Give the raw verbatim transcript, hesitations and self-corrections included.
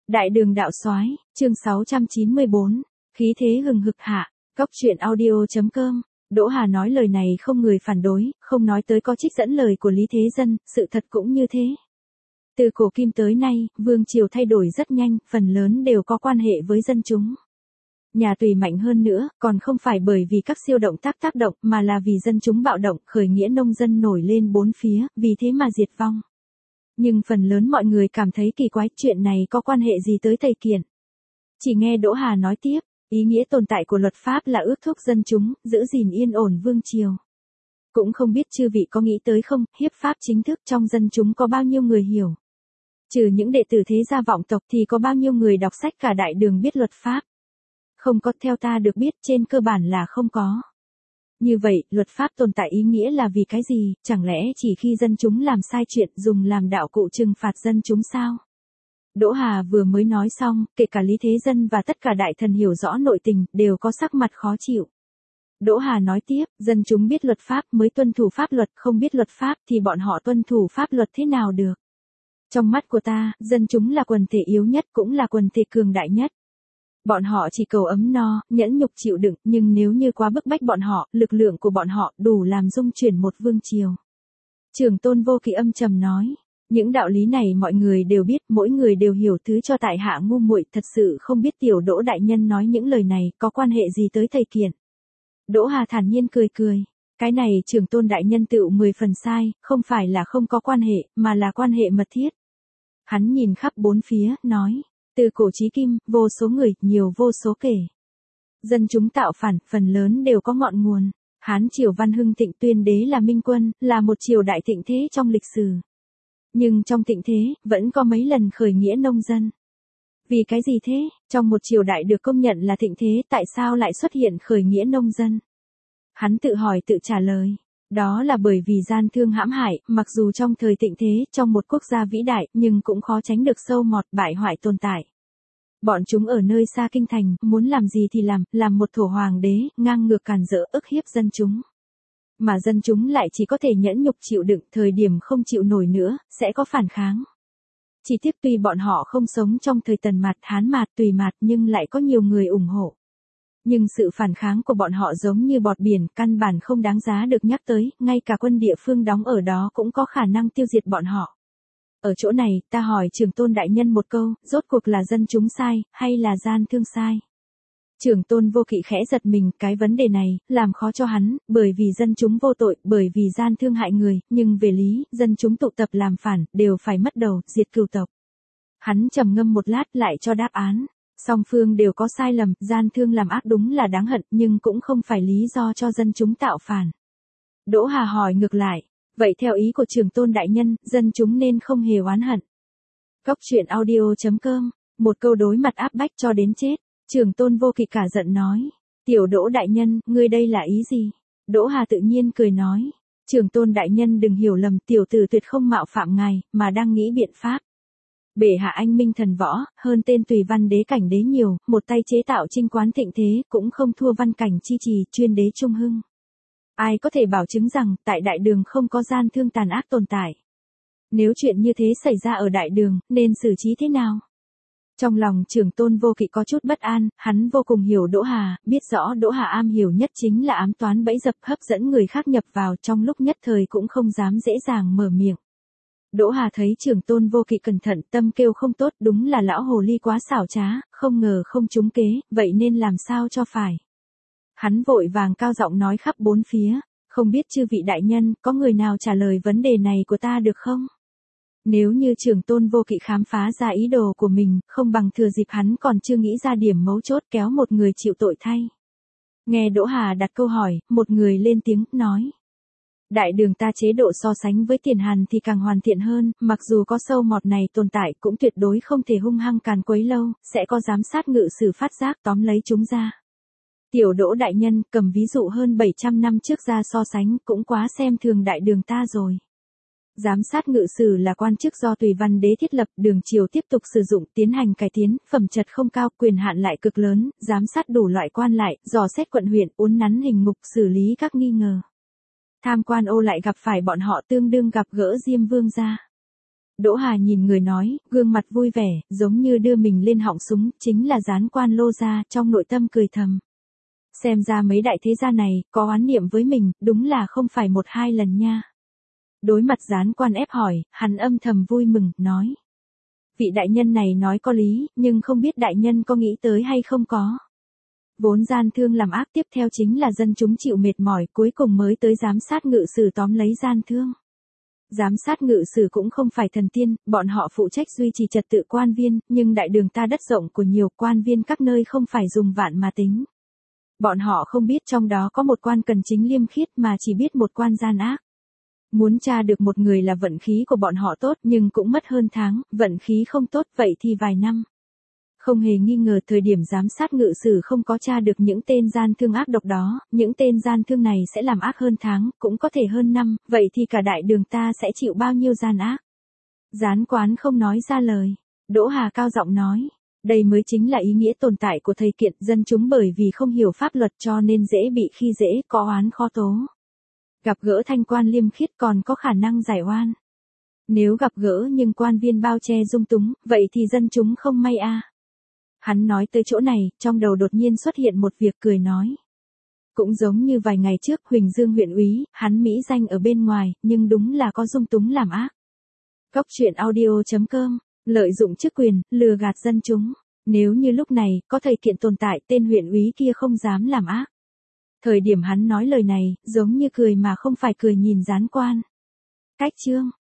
Đại đường đạo soái, chương sáu trăm chín mươi bốn, khí thế hừng hực hạ, cóc truyện audio.com. Đỗ Hà nói lời này không người phản đối, không nói tới có trích dẫn lời của Lý Thế Dân, sự thật cũng như thế. Từ cổ kim tới nay, vương triều thay đổi rất nhanh, phần lớn đều có quan hệ với dân chúng. Nhà tùy mạnh hơn nữa, còn không phải bởi vì các siêu động tác tác động mà là vì dân chúng bạo động, khởi nghĩa nông dân nổi lên bốn phía, vì thế mà diệt vong. Nhưng phần lớn mọi người cảm thấy kỳ quái, chuyện này có quan hệ gì tới Tây Kiện. Chỉ nghe Đỗ Hà nói tiếp, ý nghĩa tồn tại của luật pháp là ước thúc dân chúng, giữ gìn yên ổn vương triều. Cũng không biết chư vị có nghĩ tới không, hiếp pháp chính thức trong dân chúng có bao nhiêu người hiểu. Trừ những đệ tử thế gia vọng tộc thì có bao nhiêu người đọc sách cả đại đường biết luật pháp. Không có, theo ta được biết trên cơ bản là không có. Như vậy, luật pháp tồn tại ý nghĩa là vì cái gì, chẳng lẽ chỉ khi dân chúng làm sai chuyện dùng làm đạo cụ trừng phạt dân chúng sao? Đỗ Hà vừa mới nói xong, kể cả Lý Thế Dân và tất cả đại thần hiểu rõ nội tình, đều có sắc mặt khó chịu. Đỗ Hà nói tiếp, dân chúng biết luật pháp mới tuân thủ pháp luật, không biết luật pháp thì bọn họ tuân thủ pháp luật thế nào được? Trong mắt của ta, dân chúng là quần thể yếu nhất cũng là quần thể cường đại nhất. Bọn họ chỉ cầu ấm no, nhẫn nhục chịu đựng, nhưng nếu như quá bức bách bọn họ, lực lượng của bọn họ đủ làm dung chuyển một vương triều. Trưởng Tôn Vô Kỵ âm trầm nói, những đạo lý này mọi người đều biết, mỗi người đều hiểu, thứ cho tại hạ ngu muội, thật sự không biết tiểu Đỗ đại nhân nói những lời này có quan hệ gì tới thầy Kiện. Đỗ Hà thản nhiên cười cười, cái này Trưởng Tôn đại nhân tựu mười phần sai, không phải là không có quan hệ, mà là quan hệ mật thiết. Hắn nhìn khắp bốn phía, nói, từ cổ chí kim, vô số người, nhiều vô số kể. Dân chúng tạo phản, phần lớn đều có ngọn nguồn. Hán triều văn hưng thịnh, tuyên đế là minh quân, là một triều đại thịnh thế trong lịch sử. Nhưng trong thịnh thế, vẫn có mấy lần khởi nghĩa nông dân. Vì cái gì thế, trong một triều đại được công nhận là thịnh thế, tại sao lại xuất hiện khởi nghĩa nông dân? Hắn tự hỏi tự trả lời. Đó là bởi vì gian thương hãm hại, mặc dù trong thời thịnh thế, trong một quốc gia vĩ đại, nhưng cũng khó tránh được sâu mọt, bại hoại tồn tại. Bọn chúng ở nơi xa kinh thành, muốn làm gì thì làm, làm một thổ hoàng đế, ngang ngược càn rỡ, ức hiếp dân chúng. Mà dân chúng lại chỉ có thể nhẫn nhục chịu đựng, thời điểm không chịu nổi nữa, sẽ có phản kháng. Chỉ tiếc tuy bọn họ không sống trong thời Tần Mạt, Hán Mạt, Tùy Mạt nhưng lại có nhiều người ủng hộ. Nhưng sự phản kháng của bọn họ giống như bọt biển, căn bản không đáng giá được nhắc tới, ngay cả quân địa phương đóng ở đó cũng có khả năng tiêu diệt bọn họ. Ở chỗ này, ta hỏi Trưởng Tôn đại nhân một câu, rốt cuộc là dân chúng sai, hay là gian thương sai? Trưởng Tôn Vô Kỵ khẽ giật mình, cái vấn đề này, làm khó cho hắn, bởi vì dân chúng vô tội, bởi vì gian thương hại người, nhưng về lý, dân chúng tụ tập làm phản, đều phải mất đầu, diệt cửu tộc. Hắn trầm ngâm một lát lại cho đáp án. Song phương đều có sai lầm, gian thương làm ác đúng là đáng hận, nhưng cũng không phải lý do cho dân chúng tạo phản. Đỗ Hà hỏi ngược lại, vậy theo ý của Trưởng Tôn đại nhân, dân chúng nên không hề oán hận. Cóc truyện audio.com, một câu đối mặt áp bách cho đến chết. Trưởng Tôn Vô Kỵ cả giận nói, tiểu Đỗ đại nhân, ngươi đây là ý gì? Đỗ Hà tự nhiên cười nói, Trưởng Tôn đại nhân đừng hiểu lầm, tiểu tử tuyệt không mạo phạm ngài, mà đang nghĩ biện pháp. Bệ hạ anh minh thần võ, hơn tên Tùy Văn đế cảnh đế nhiều, một tay chế tạo trinh quán thịnh thế, cũng không thua Văn Cảnh chi trì, chuyên đế trung hưng. Ai có thể bảo chứng rằng, tại đại đường không có gian thương tàn ác tồn tại? Nếu chuyện như thế xảy ra ở đại đường, nên xử trí thế nào? Trong lòng Trưởng Tôn Vô Kỵ có chút bất an, hắn vô cùng hiểu Đỗ Hà, biết rõ Đỗ Hà am hiểu nhất chính là ám toán bẫy dập, hấp dẫn người khác nhập vào, trong lúc nhất thời cũng không dám dễ dàng mở miệng. Đỗ Hà thấy Trưởng Tôn Vô Kỵ cẩn thận, tâm kêu không tốt, đúng là lão hồ ly quá xảo trá, không ngờ không trúng kế, vậy nên làm sao cho phải. Hắn vội vàng cao giọng nói khắp bốn phía, không biết chư vị đại nhân, có người nào trả lời vấn đề này của ta được không? Nếu như Trưởng Tôn Vô Kỵ khám phá ra ý đồ của mình, không bằng thừa dịp hắn còn chưa nghĩ ra điểm mấu chốt kéo một người chịu tội thay. Nghe Đỗ Hà đặt câu hỏi, một người lên tiếng, nói. Đại đường ta chế độ so sánh với Tiền Hàn thì càng hoàn thiện hơn, mặc dù có sâu mọt này tồn tại cũng tuyệt đối không thể hung hăng càn quấy lâu, sẽ có giám sát ngự sử phát giác tóm lấy chúng ra. Tiểu Đỗ đại nhân, cầm ví dụ hơn bảy trăm năm trước ra so sánh, cũng quá xem thường đại đường ta rồi. Giám sát ngự sử là quan chức do Tùy Văn đế thiết lập, đường triều tiếp tục sử dụng, tiến hành cải tiến, phẩm chất không cao, quyền hạn lại cực lớn, giám sát đủ loại quan lại, dò xét quận huyện, uốn nắn hình mục, xử lý các nghi ngờ. Tham quan ô lại gặp phải bọn họ tương đương gặp gỡ Diêm Vương gia. Đỗ Hà nhìn người nói, gương mặt vui vẻ, giống như đưa mình lên họng súng, chính là Gián Quan Lô gia, trong nội tâm cười thầm. Xem ra mấy đại thế gia này, có oán niệm với mình, đúng là không phải một hai lần nha. Đối mặt Gián Quan ép hỏi, hắn âm thầm vui mừng, nói. Vị đại nhân này nói có lý, nhưng không biết đại nhân có nghĩ tới hay không có. Vốn gian thương làm ác, tiếp theo chính là dân chúng chịu mệt mỏi, cuối cùng mới tới giám sát ngự sử tóm lấy gian thương. Giám sát ngự sử cũng không phải thần tiên, bọn họ phụ trách duy trì trật tự quan viên, nhưng đại đường ta đất rộng của nhiều quan viên các nơi không phải dùng vạn mà tính. Bọn họ không biết trong đó có một quan cần chính liêm khiết mà chỉ biết một quan gian ác. Muốn tra được một người là vận khí của bọn họ tốt nhưng cũng mất hơn tháng, vận khí không tốt vậy thì vài năm. Không hề nghi ngờ thời điểm giám sát ngự sử không có tra được những tên gian thương ác độc đó, những tên gian thương này sẽ làm ác hơn tháng, cũng có thể hơn năm, vậy thì cả đại đường ta sẽ chịu bao nhiêu gian ác. Gián Quán không nói ra lời. Đỗ Hà cao giọng nói. Đây mới chính là ý nghĩa tồn tại của thầy kiện, dân chúng bởi vì không hiểu pháp luật cho nên dễ bị khi dễ, có oán khó tố. Gặp gỡ thanh quan liêm khiết còn có khả năng giải oan. Nếu gặp gỡ nhưng quan viên bao che dung túng, vậy thì dân chúng không may a. À. Hắn nói tới chỗ này, trong đầu đột nhiên xuất hiện một việc cười nói. Cũng giống như vài ngày trước Huỳnh Dương huyện úy, hắn mỹ danh ở bên ngoài, nhưng đúng là có dung túng làm ác. Cóc truyện audio chấm com, lợi dụng chức quyền, lừa gạt dân chúng. Nếu như lúc này, có thầy kiện tồn tại, tên huyện úy kia không dám làm ác. Thời điểm hắn nói lời này, giống như cười mà không phải cười nhìn Gián Quan. Cách chương